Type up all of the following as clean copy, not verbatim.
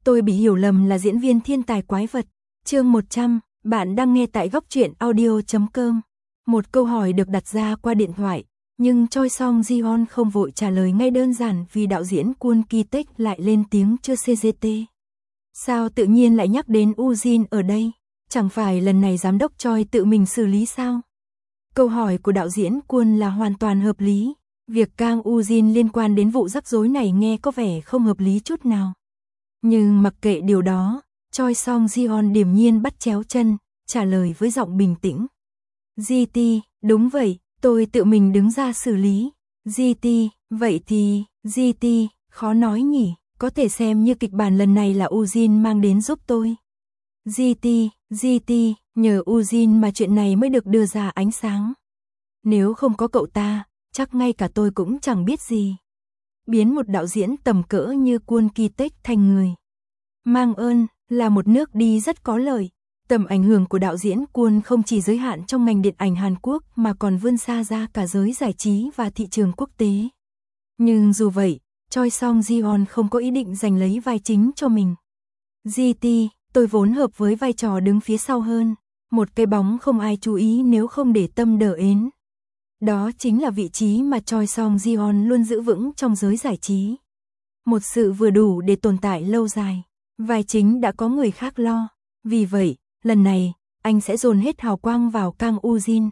Tôi bị hiểu lầm là diễn viên thiên tài quái vật. Chương 100, bạn đang nghe tại góc truyện audio.com. Một câu hỏi được đặt ra qua điện thoại, nhưng Choi Song Ji-won không vội trả lời ngay, đơn giản vì đạo diễn Kwon Ki-taek lại lên tiếng chưa CGT. Sao tự nhiên lại nhắc đến Ujin ở đây? Chẳng phải lần này giám đốc Choi tự mình xử lý sao? Câu hỏi của đạo diễn Kwon là hoàn toàn hợp lý. Việc Kang Ujin liên quan đến vụ rắc rối này nghe có vẻ không hợp lý chút nào. Nhưng mặc kệ điều đó, Choi Song Ji-won điềm nhiên bắt chéo chân, trả lời với giọng bình tĩnh. GT, đúng vậy, tôi tự mình đứng ra xử lý. GT, vậy thì, GT, khó nói nhỉ, có thể xem như kịch bản lần này là Ujin mang đến giúp tôi. GT, nhờ Ujin mà chuyện này mới được đưa ra ánh sáng. Nếu không có cậu ta, chắc ngay cả tôi cũng chẳng biết gì. Biến một đạo diễn tầm cỡ như Kwon Ki-taek thành người mang ơn là một nước đi rất có lợi. Tầm ảnh hưởng của đạo diễn Kwon không chỉ giới hạn trong ngành điện ảnh Hàn Quốc mà còn vươn xa ra cả giới giải trí và thị trường quốc tế. Nhưng dù vậy, Choi Song Ji-won không có ý định giành lấy vai chính cho mình. GT, tôi vốn hợp với vai trò đứng phía sau hơn, một cái bóng không ai chú ý nếu không để tâm đỡ ến. Đó chính là vị trí mà Choi Song Ji-won luôn giữ vững trong giới giải trí. Một sự vừa đủ để tồn tại lâu dài. Vai chính đã có người khác lo. Vì vậy, lần này, anh sẽ dồn hết hào quang vào Kang Ujin.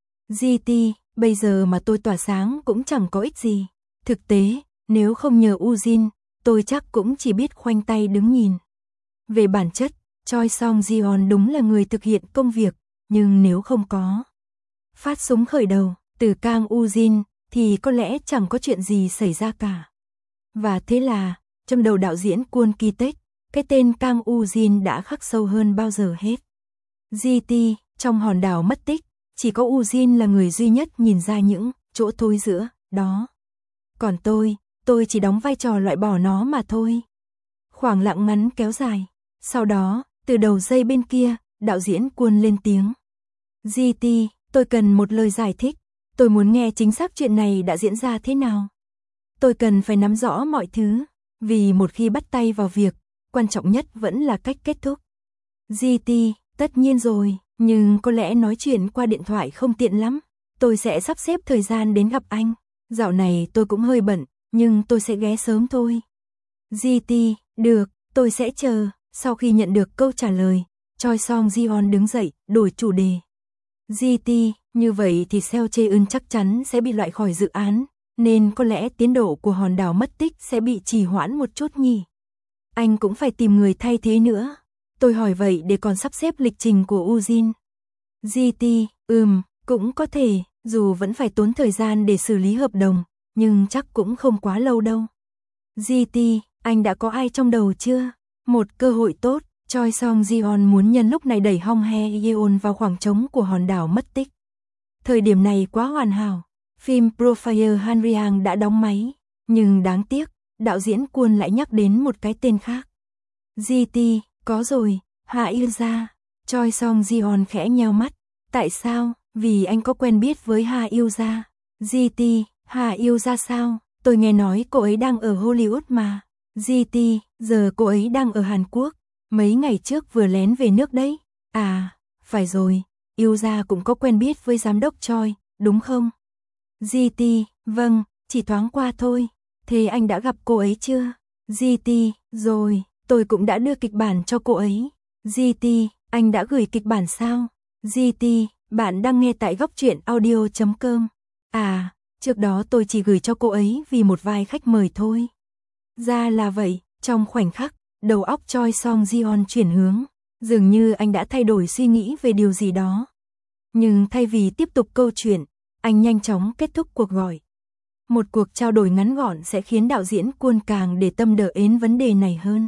GT, bây giờ mà tôi tỏa sáng cũng chẳng có ích gì. Thực tế, nếu không nhờ Ujin, tôi chắc cũng chỉ biết khoanh tay đứng nhìn. Về bản chất, Choi Song Ji-won đúng là người thực hiện công việc, nhưng nếu không có phát súng khởi đầu từ Kang Ujin thì có lẽ chẳng có chuyện gì xảy ra cả. Và thế là, trong đầu đạo diễn Kwon Ki-taek, cái tên Kang Ujin đã khắc sâu hơn bao giờ hết. GT, trong hòn đảo mất tích, chỉ có Ujin là người duy nhất nhìn ra những chỗ thối giữa đó. Còn tôi chỉ đóng vai trò loại bỏ nó mà thôi. Khoảng lặng ngắn kéo dài. Sau đó, từ đầu dây bên kia, đạo diễn Kwon lên tiếng. GT, tôi cần một lời giải thích. Tôi muốn nghe chính xác chuyện này đã diễn ra thế nào. Tôi cần phải nắm rõ mọi thứ, vì một khi bắt tay vào việc, quan trọng nhất vẫn là cách kết thúc. GT, tất nhiên rồi, nhưng có lẽ nói chuyện qua điện thoại không tiện lắm. Tôi sẽ sắp xếp thời gian đến gặp anh. Dạo này tôi cũng hơi bận, nhưng tôi sẽ ghé sớm thôi. GT, được, tôi sẽ chờ. Sau khi nhận được câu trả lời, Choi Song Ji-won đứng dậy, đổi chủ đề. GT, như vậy thì Seo Chae-eun chắc chắn sẽ bị loại khỏi dự án, nên có lẽ tiến độ của hòn đảo mất tích sẽ bị trì hoãn một chút nhỉ. Anh cũng phải tìm người thay thế nữa. Tôi hỏi vậy để còn sắp xếp lịch trình của Ujin. GT, cũng có thể, dù vẫn phải tốn thời gian để xử lý hợp đồng, nhưng chắc cũng không quá lâu đâu. GT, anh đã có ai trong đầu chưa? Một cơ hội tốt, Choi Song Ji-won muốn nhân lúc này đẩy Hong Hae-yeon vào khoảng trống của hòn đảo mất tích. Thời điểm này quá hoàn hảo, phim Profile Hanriang đã đóng máy, nhưng đáng tiếc, đạo diễn Kwon lại nhắc đến một cái tên khác. GT, có rồi, Ha Il-ja. Choi Song Ji-won khẽ nheo mắt. Tại sao? Vì anh có quen biết với Ha Il-ja. GT, Ha Il-ja sao? Tôi nghe nói cô ấy đang ở Hollywood mà. GT, giờ cô ấy đang ở Hàn Quốc. Mấy ngày trước vừa lén về nước đấy. À, phải rồi, Il-ja cũng có quen biết với giám đốc Choi, đúng không? GT, vâng, chỉ thoáng qua thôi. Thế anh đã gặp cô ấy chưa? GT, rồi, tôi cũng đã đưa kịch bản cho cô ấy. GT, anh đã gửi kịch bản sao? GT, bạn đang nghe tại góc truyện audio.com. À, trước đó tôi chỉ gửi cho cô ấy vì một vai khách mời thôi. Ra là vậy, trong khoảnh khắc, đầu óc Choi Song Ji-won chuyển hướng. Dường như anh đã thay đổi suy nghĩ về điều gì đó. Nhưng thay vì tiếp tục câu chuyện, anh nhanh chóng kết thúc cuộc gọi. Một cuộc trao đổi ngắn gọn sẽ khiến đạo diễn Kwon càng để tâm đỡ ến vấn đề này hơn.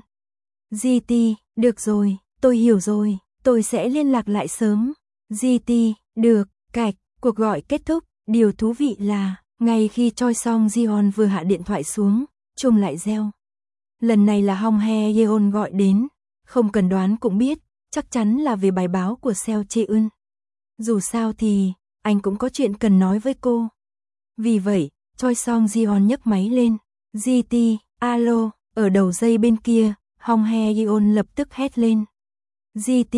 GT, được rồi, tôi hiểu rồi, tôi sẽ liên lạc lại sớm. GT, được, cạch, cuộc gọi kết thúc. Điều thú vị là, ngay khi Choi Song Ji-won vừa hạ điện thoại xuống, chuông lại reo. Lần này là Hong Hae-yeon gọi đến, không cần đoán cũng biết, chắc chắn là về bài báo của Seo Chae-eun. Dù sao thì, anh cũng có chuyện cần nói với cô. Vì vậy, Choi Song Ji-won nhấc máy lên. GT, alo, ở đầu dây bên kia, Hong Hye Yeon lập tức hét lên. GT,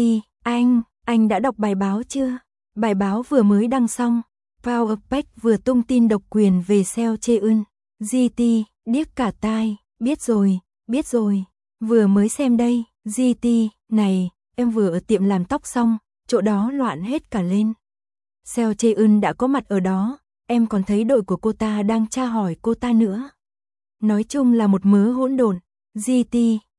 anh đã đọc bài báo chưa? Bài báo vừa mới đăng xong. Power Pack vừa tung tin độc quyền về Seo Chae-eun. GT, điếc cả tai, biết rồi, vừa mới xem đây. GT, này, em vừa ở tiệm làm tóc xong, chỗ đó loạn hết cả lên. Seo Chae-eun đã có mặt ở đó, em còn thấy đội của cô ta đang tra hỏi cô ta nữa. Nói chung là một mớ hỗn độn. GT,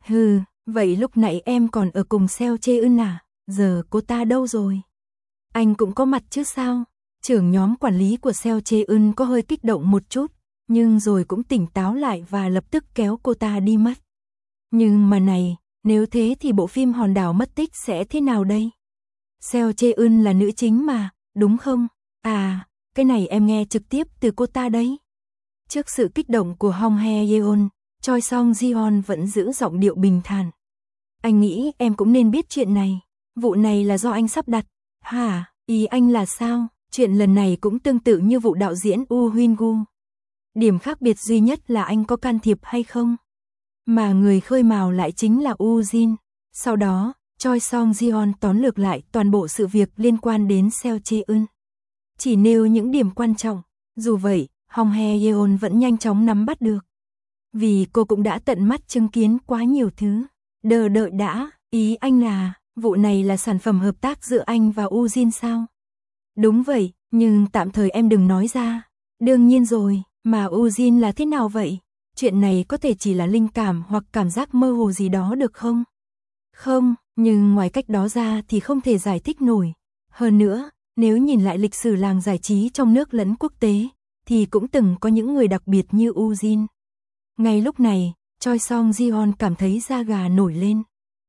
vậy lúc nãy em còn ở cùng Seo Chae-eun à? Giờ cô ta đâu rồi? Anh cũng có mặt chứ sao? Trưởng nhóm quản lý của Seo Chae-eun có hơi kích động một chút, nhưng rồi cũng tỉnh táo lại và lập tức kéo cô ta đi mất. Nhưng mà này, nếu thế thì bộ phim Hòn đảo mất tích sẽ thế nào đây? Seo Chae-eun là nữ chính mà, đúng không? À, cái này em nghe trực tiếp từ cô ta đấy. Trước sự kích động của Hong Hye Yeon, Choi Song Ji-won vẫn giữ giọng điệu bình thản. Anh nghĩ em cũng nên biết chuyện này. Vụ này là do anh sắp đặt. Hả, ý anh là sao? Chuyện lần này cũng tương tự như vụ đạo diễn Woo Hyun-gu. Điểm khác biệt duy nhất là anh có can thiệp hay không? Mà người khơi mào lại chính là Woo Jin. Sau đó, Choi Song Ji-won tóm lược lại toàn bộ sự việc liên quan đến Seo Chae-eun. Chỉ nêu những điểm quan trọng. Dù vậy, Hong Hye Yeon vẫn nhanh chóng nắm bắt được. Vì cô cũng đã tận mắt chứng kiến quá nhiều thứ. Đợi đã, ý anh là, vụ này là sản phẩm hợp tác giữa anh và Woo Jin sao? Đúng vậy, nhưng tạm thời em đừng nói ra. Đương nhiên rồi, mà Woo Jin là thế nào vậy? Chuyện này có thể chỉ là linh cảm hoặc cảm giác mơ hồ gì đó được không? Không, nhưng ngoài cách đó ra thì không thể giải thích nổi. Hơn nữa, nếu nhìn lại lịch sử làng giải trí trong nước lẫn quốc tế, thì cũng từng có những người đặc biệt như Woo Jin. Ngay lúc này, Choi Song Ji-won cảm thấy da gà nổi lên.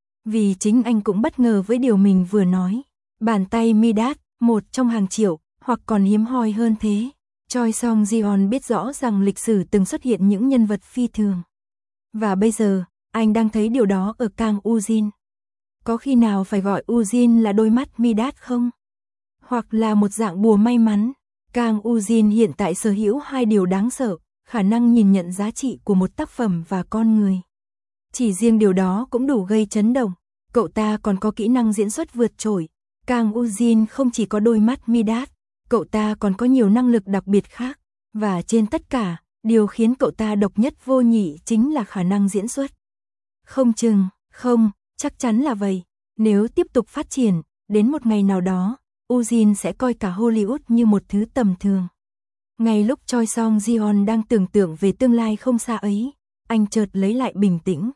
Vì chính anh cũng bất ngờ với điều mình vừa nói. Bàn tay Midas, một trong hàng triệu, hoặc còn hiếm hoi hơn thế. Choi Song Ji-won biết rõ rằng lịch sử từng xuất hiện những nhân vật phi thường. Và bây giờ, anh đang thấy điều đó ở Kang Woo Jin. Có khi nào phải gọi Woo Jin là đôi mắt Midas không? Hoặc là một dạng bùa may mắn. Kang Woo Jin hiện tại sở hữu hai điều đáng sợ, khả năng nhìn nhận giá trị của một tác phẩm và con người. Chỉ riêng điều đó cũng đủ gây chấn động. Cậu ta còn có kỹ năng diễn xuất vượt trội. Kang Woo Jin không chỉ có đôi mắt Midas, cậu ta còn có nhiều năng lực đặc biệt khác. Và trên tất cả, điều khiến cậu ta độc nhất vô nhị chính là khả năng diễn xuất. Không, chắc chắn là vậy. Nếu tiếp tục phát triển, đến một ngày nào đó, Woo Jin sẽ coi cả Hollywood như một thứ tầm thường. Ngay lúc Choi Song Ji-won đang tưởng tượng về tương lai không xa ấy, anh chợt lấy lại bình tĩnh.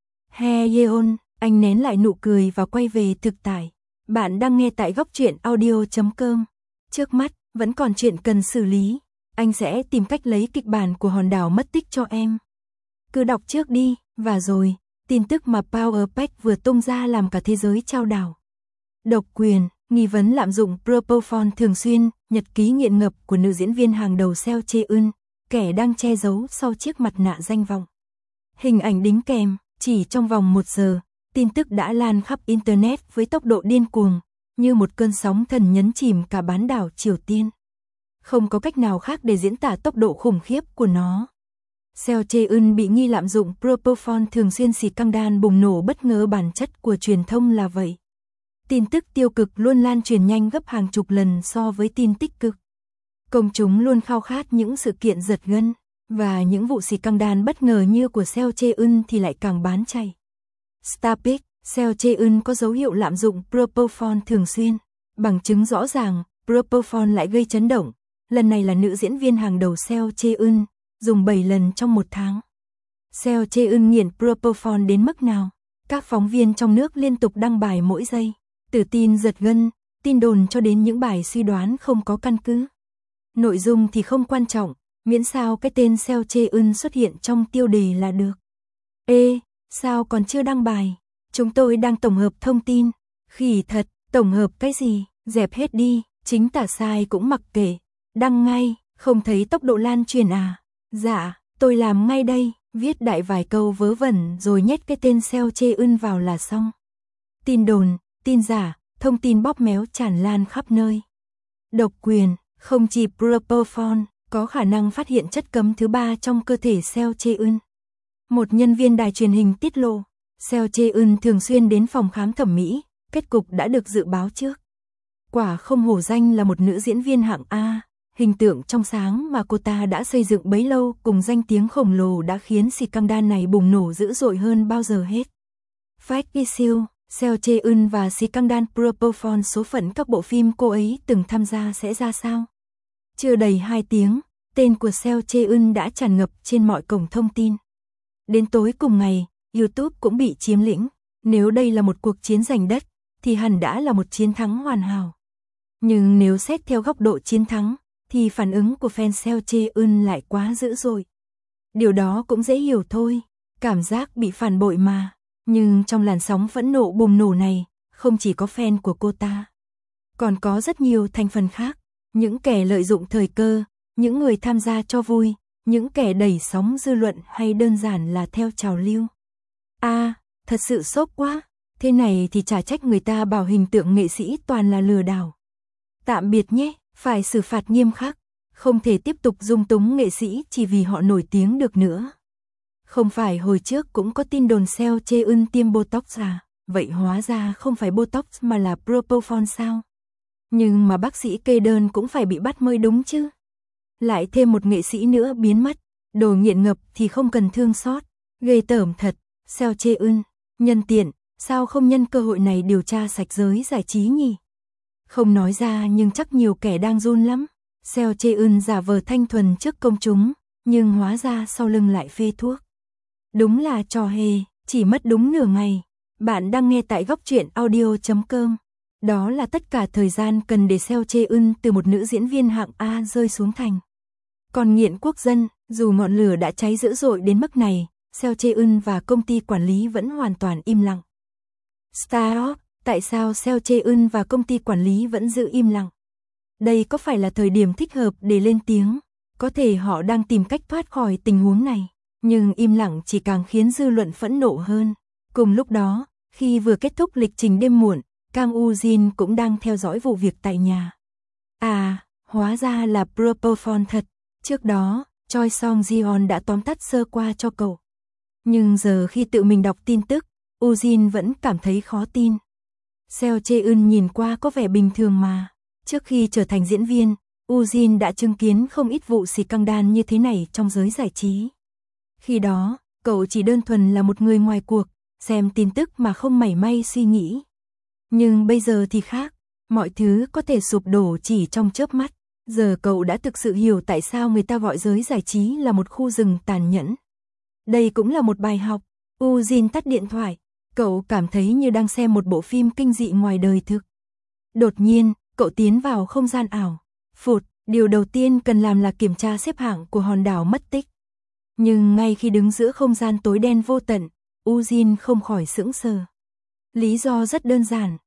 Hye Yeon, anh nén lại nụ cười và quay về thực tại. Bạn đang nghe tại góc truyện audio.com. Trước mắt, vẫn còn chuyện cần xử lý. Anh sẽ tìm cách lấy kịch bản của hòn đảo mất tích cho em. Cứ đọc trước đi, và rồi, tin tức mà Power Pack vừa tung ra làm cả thế giới chao đảo. Độc quyền, nghi vấn lạm dụng propofol thường xuyên, nhật ký nghiện ngập của nữ diễn viên hàng đầu Seo Chae-eun, kẻ đang che giấu sau chiếc mặt nạ danh vọng. Hình ảnh đính kèm, chỉ trong vòng 1 giờ, tin tức đã lan khắp Internet với tốc độ điên cuồng, như một cơn sóng thần nhấn chìm cả bán đảo Triều Tiên. Không có cách nào khác để diễn tả tốc độ khủng khiếp của nó. Seo Chae-eun bị nghi lạm dụng propofol thường xuyên scandal bùng nổ bất ngờ, bản chất của truyền thông là vậy. Tin tức tiêu cực luôn lan truyền nhanh gấp hàng chục lần so với tin tích cực. Công chúng luôn khao khát những sự kiện giật gân, và những vụ scandal bất ngờ như của Seo Chae-eun thì lại càng bán chạy. Starpic, Seo Chae-eun có dấu hiệu lạm dụng propofol thường xuyên. Bằng chứng rõ ràng, propofol lại gây chấn động. Lần này là nữ diễn viên hàng đầu Seo Chae-eun, dùng 7 lần trong 1 tháng. Seo Chae-eun nghiện propofol đến mức nào? Các phóng viên trong nước liên tục đăng bài mỗi giây. Từ tin giật gân, tin đồn cho đến những bài suy đoán không có căn cứ. Nội dung thì không quan trọng, miễn sao cái tên Seo Chae-eun xuất hiện trong tiêu đề là được. Ê, sao còn chưa đăng bài? Chúng tôi đang tổng hợp thông tin. Khỉ thật, tổng hợp cái gì? Dẹp hết đi, chính tả sai cũng mặc kệ. Đăng ngay, không thấy tốc độ lan truyền à? Dạ, tôi làm ngay đây, viết đại vài câu vớ vẩn rồi nhét cái tên Seo Chae-eun vào là xong. Tin đồn, tin giả, thông tin bóp méo tràn lan khắp nơi. Độc quyền, không chỉ propofol, có khả năng phát hiện chất cấm thứ 3 trong cơ thể Seo Chae-eun. Một nhân viên đài truyền hình tiết lộ, Seo Chae-eun thường xuyên đến phòng khám thẩm mỹ, kết cục đã được dự báo trước. Quả không hổ danh là một nữ diễn viên hạng A, hình tượng trong sáng mà cô ta đã xây dựng bấy lâu cùng danh tiếng khổng lồ đã khiến scandal này bùng nổ dữ dội hơn bao giờ hết. Fact issue, Seo Chae-eun và scandal propofol số phận các bộ phim cô ấy từng tham gia sẽ ra sao? Chưa đầy 2 tiếng, tên của Seo Chae-eun đã tràn ngập trên mọi cổng thông tin. Đến tối cùng ngày, YouTube cũng bị chiếm lĩnh. Nếu đây là một cuộc chiến giành đất, thì hẳn đã là một chiến thắng hoàn hảo. Nhưng nếu xét theo góc độ chiến thắng, thì phản ứng của fan Seo Chae-eun lại quá dữ dội. Điều đó cũng dễ hiểu thôi, cảm giác bị phản bội mà. Nhưng trong làn sóng phẫn nộ bùng nổ này, không chỉ có fan của cô ta. Còn có rất nhiều thành phần khác, những kẻ lợi dụng thời cơ, những người tham gia cho vui, những kẻ đẩy sóng dư luận hay đơn giản là theo trào lưu. Thật sự sốc quá, thế này thì chả trách người ta bảo hình tượng nghệ sĩ toàn là lừa đảo. Tạm biệt nhé, phải xử phạt nghiêm khắc, không thể tiếp tục dung túng nghệ sĩ chỉ vì họ nổi tiếng được nữa. Không phải hồi trước cũng có tin đồn Seo Chae-eun tiêm Botox à, vậy hóa ra không phải Botox mà là Propofol sao? Nhưng mà bác sĩ kê đơn cũng phải bị bắt mới đúng chứ. Lại thêm một nghệ sĩ nữa biến mất, đồ nghiện ngập thì không cần thương xót, ghê tởm thật. Seo Chae-eun, nhân tiện, sao không nhân cơ hội này điều tra sạch giới giải trí nhỉ? Không nói ra nhưng chắc nhiều kẻ đang run lắm. Seo Chae-eun giả vờ thanh thuần trước công chúng, nhưng hóa ra sau lưng lại phê thuốc. Đúng là trò hề, chỉ mất đúng nửa ngày. Bạn đang nghe tại góc truyện audio.com. Đó là tất cả thời gian cần để Seo Chae-eun từ một nữ diễn viên hạng A rơi xuống thành. Còn nghiện quốc dân, dù ngọn lửa đã cháy dữ dội đến mức này, Seo Chae-eun và công ty quản lý vẫn hoàn toàn im lặng. Stop, tại sao Seo Chae-eun và công ty quản lý vẫn giữ im lặng? Đây có phải là thời điểm thích hợp để lên tiếng? Có thể họ đang tìm cách thoát khỏi tình huống này, nhưng im lặng chỉ càng khiến dư luận phẫn nộ hơn. Cùng lúc đó, khi vừa kết thúc lịch trình đêm muộn, Kang Woo-jin cũng đang theo dõi vụ việc tại nhà. Hóa ra là Propofol thật. Trước đó, Choi Song-jeon đã tóm tắt sơ qua cho cậu. Nhưng giờ khi tự mình đọc tin tức, Woo-jin vẫn cảm thấy khó tin. Seo Chae-eun nhìn qua có vẻ bình thường mà. Trước khi trở thành diễn viên, Woo-jin đã chứng kiến không ít vụ scandal như thế này trong giới giải trí. Khi đó, cậu chỉ đơn thuần là một người ngoài cuộc, xem tin tức mà không mảy may suy nghĩ. Nhưng bây giờ thì khác, mọi thứ có thể sụp đổ chỉ trong chớp mắt. Giờ cậu đã thực sự hiểu tại sao người ta gọi giới giải trí là một khu rừng tàn nhẫn. Đây cũng là một bài học. Woo-jin tắt điện thoại, cậu cảm thấy như đang xem một bộ phim kinh dị ngoài đời thực. Đột nhiên, cậu tiến vào không gian ảo. Điều đầu tiên cần làm là kiểm tra xếp hạng của hòn đảo mất tích. Nhưng ngay khi đứng giữa không gian tối đen vô tận, Woo-jin không khỏi sững sờ. Lý do rất đơn giản.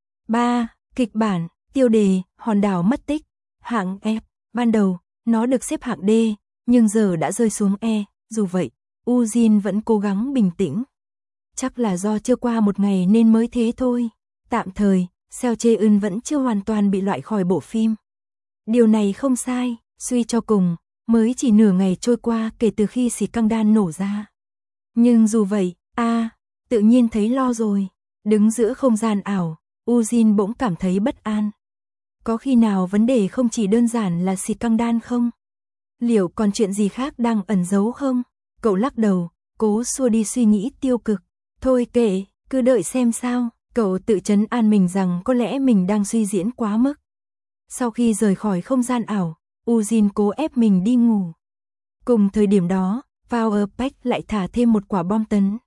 Kịch bản, tiêu đề, hòn đảo mất tích, hạng F. Ban đầu, nó được xếp hạng D, nhưng giờ đã rơi xuống E. Dù vậy, Woo-jin vẫn cố gắng bình tĩnh. Chắc là do chưa qua một ngày nên mới thế thôi. Tạm thời, Seo Chae-eun vẫn chưa hoàn toàn bị loại khỏi bộ phim. Điều này không sai, suy cho cùng, mới chỉ nửa ngày trôi qua kể từ khi scandal nổ ra. Nhưng dù vậy, tự nhiên thấy lo rồi. Đứng giữa không gian ảo, Woo-jin bỗng cảm thấy bất an. Có khi nào vấn đề không chỉ đơn giản là scandal không? Liệu còn chuyện gì khác đang ẩn giấu không? Cậu lắc đầu, cố xua đi suy nghĩ tiêu cực. Thôi kệ, cứ đợi xem sao. Cậu tự trấn an mình rằng có lẽ mình đang suy diễn quá mức. Sau khi rời khỏi không gian ảo, Woo-jin cố ép mình đi ngủ. Cùng thời điểm đó, Powerpack lại thả thêm một quả bom tấn.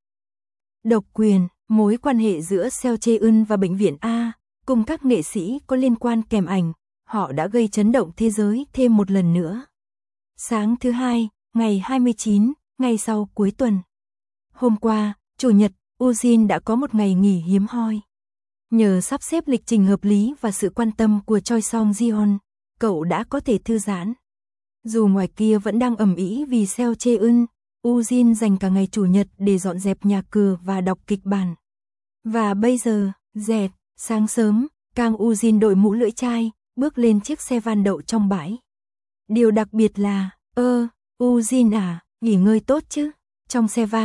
Độc quyền, mối quan hệ giữa Seo Chae-eun và bệnh viện A, cùng các nghệ sĩ có liên quan kèm ảnh, họ đã gây chấn động thế giới thêm một lần nữa. Sáng thứ Hai, ngày 29, ngày sau cuối tuần. Hôm qua, Chủ nhật, Woo-jin đã có một ngày nghỉ hiếm hoi. Nhờ sắp xếp lịch trình hợp lý và sự quan tâm của Choi Song-jeon, cậu đã có thể thư giãn. Dù ngoài kia vẫn đang ầm ĩ vì Seo Chae-eun, Woo-jin dành cả ngày Chủ nhật để dọn dẹp nhà cửa và đọc kịch bản. Và bây giờ, sáng sớm, Kang Woo-jin đội mũ lưỡi chai, bước lên chiếc xe van đậu trong bãi. Điều đặc biệt là, Woo-jin nghỉ ngơi tốt chứ? Trong xe van,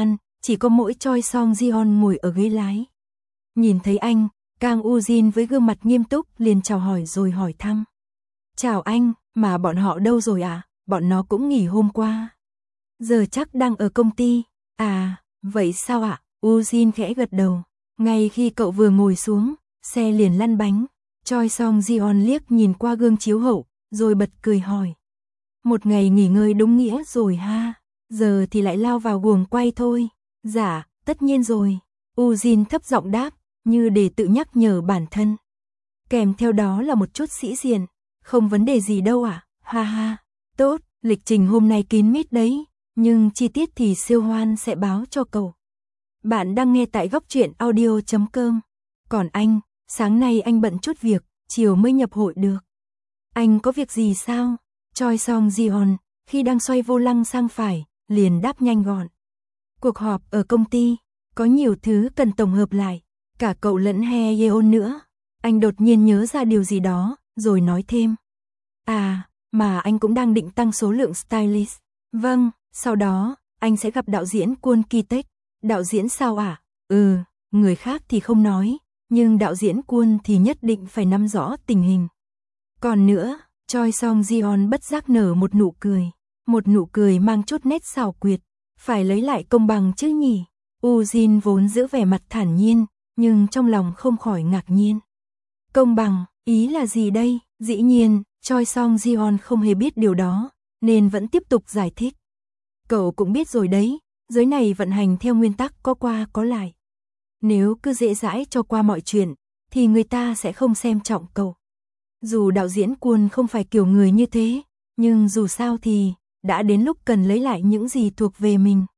chỉ có mỗi Choi Song Jeon ngồi ở ghế lái. Nhìn thấy anh, Kang Ujin với gương mặt nghiêm túc liền chào hỏi rồi hỏi thăm. Chào anh, mà bọn họ đâu rồi ạ? Bọn nó cũng nghỉ hôm qua. Giờ chắc đang ở công ty. À, vậy sao ạ? Ujin khẽ gật đầu. Ngay khi cậu vừa ngồi xuống, xe liền lăn bánh. Choi Song Jeon liếc nhìn qua gương chiếu hậu, rồi bật cười hỏi. Một ngày nghỉ ngơi đúng nghĩa rồi ha, giờ thì lại lao vào guồng quay thôi. Dạ, tất nhiên rồi. Ujin thấp giọng đáp, như để tự nhắc nhở bản thân. Kèm theo đó là một chút sĩ diện. Không vấn đề gì đâu ạ, ha ha. Tốt, lịch trình hôm nay kín mít đấy, nhưng chi tiết thì Siêu Hoan sẽ báo cho cậu. Bạn đang nghe tại góc truyện audio.com. Còn anh, sáng nay anh bận chút việc, chiều mới nhập hội được. Anh có việc gì sao? Choi Song Jeon, khi đang xoay vô lăng sang phải, liền đáp nhanh gọn. Cuộc họp ở công ty, có nhiều thứ cần tổng hợp lại, cả cậu lẫn He Yeon nữa. Anh đột nhiên nhớ ra điều gì đó, rồi nói thêm. À, mà anh cũng đang định tăng số lượng stylist. Vâng, sau đó, anh sẽ gặp đạo diễn Kwon Ki-taek. Đạo diễn sao ạ? Người khác thì không nói, nhưng đạo diễn Kwon thì nhất định phải nắm rõ tình hình. Còn nữa, Choi Song Jeon bất giác nở một nụ cười. Một nụ cười mang chút nét xảo quyệt. Phải lấy lại công bằng chứ nhỉ? Ujin vốn giữ vẻ mặt thản nhiên, nhưng trong lòng không khỏi ngạc nhiên. Công bằng, ý là gì đây? Dĩ nhiên, Choi Song Jeon không hề biết điều đó, nên vẫn tiếp tục giải thích. Cậu cũng biết rồi đấy, giới này vận hành theo nguyên tắc có qua có lại. Nếu cứ dễ dãi cho qua mọi chuyện, thì người ta sẽ không xem trọng cậu. Dù đạo diễn Kwon không phải kiểu người như thế, nhưng dù sao thì, đã đến lúc cần lấy lại những gì thuộc về mình.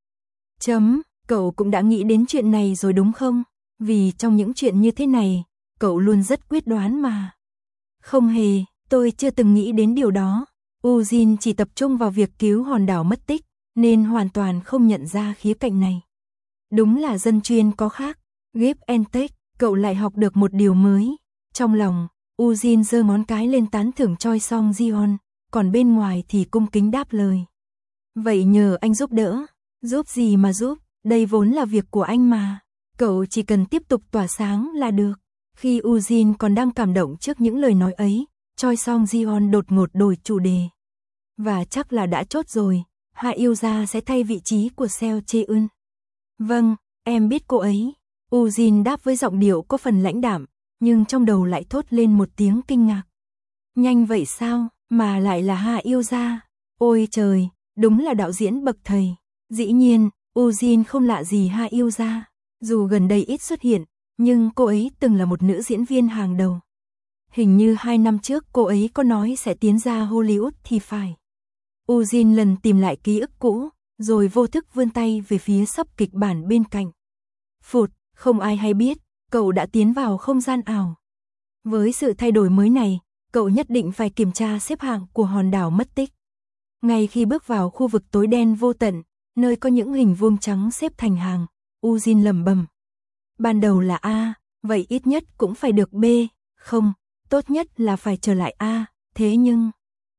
Cậu cũng đã nghĩ đến chuyện này rồi đúng không? Vì trong những chuyện như thế này, cậu luôn rất quyết đoán mà. Không hề, tôi chưa từng nghĩ đến điều đó. Ujin chỉ tập trung vào việc cứu hòn đảo mất tích, nên hoàn toàn không nhận ra khía cạnh này. Đúng là dân chuyên có khác. Give and take, cậu lại học được một điều mới. Trong lòng, Ujin giơ ngón cái lên tán thưởng Choi Song Jeon, còn bên ngoài thì cung kính đáp lời. Vậy nhờ anh giúp đỡ. Giúp gì mà giúp, đây vốn là việc của anh mà. Cậu chỉ cần tiếp tục tỏa sáng là được. Khi Ujin còn đang cảm động trước những lời nói ấy, Choi Song Jeon đột ngột đổi chủ đề. Và chắc là đã chốt rồi, Hạ Yêu Gia sẽ thay vị trí của Seo Chae-eun. Vâng, em biết cô ấy. Ujin đáp với giọng điệu có phần lãnh đạm, nhưng trong đầu lại thốt lên một tiếng kinh ngạc. Nhanh vậy sao, mà lại là Hạ Yêu Gia? Ôi trời, đúng là đạo diễn bậc thầy. Dĩ nhiên, Ujin không lạ gì Hạ Yêu Gia. Dù gần đây ít xuất hiện, nhưng cô ấy từng là một nữ diễn viên hàng đầu. Hình như 2 năm trước cô ấy có nói sẽ tiến ra Hollywood thì phải. Ujin lần tìm lại ký ức cũ, rồi vô thức vươn tay về phía sấp kịch bản bên cạnh. Phụt, không ai hay biết, cậu đã tiến vào không gian ảo. Với sự thay đổi mới này, cậu nhất định phải kiểm tra xếp hạng của hòn đảo mất tích. Ngay khi bước vào khu vực tối đen vô tận, nơi có những hình vuông trắng xếp thành hàng, Ujin lẩm bẩm. Ban đầu là A, vậy ít nhất cũng phải được B, không, tốt nhất là phải trở lại A, thế nhưng...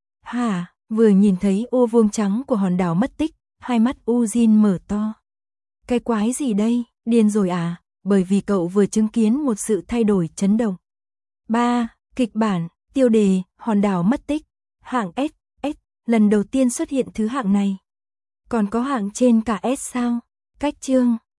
vừa nhìn thấy ô vuông trắng của hòn đảo mất tích, hai mắt Ujin mở to. Cái quái gì đây, điên rồi à, bởi vì cậu vừa chứng kiến một sự thay đổi chấn động. 3. Kịch bản, tiêu đề, hòn đảo mất tích, hạng S, lần đầu tiên xuất hiện thứ hạng này. Còn có hạng trên cả S sao? Cách chương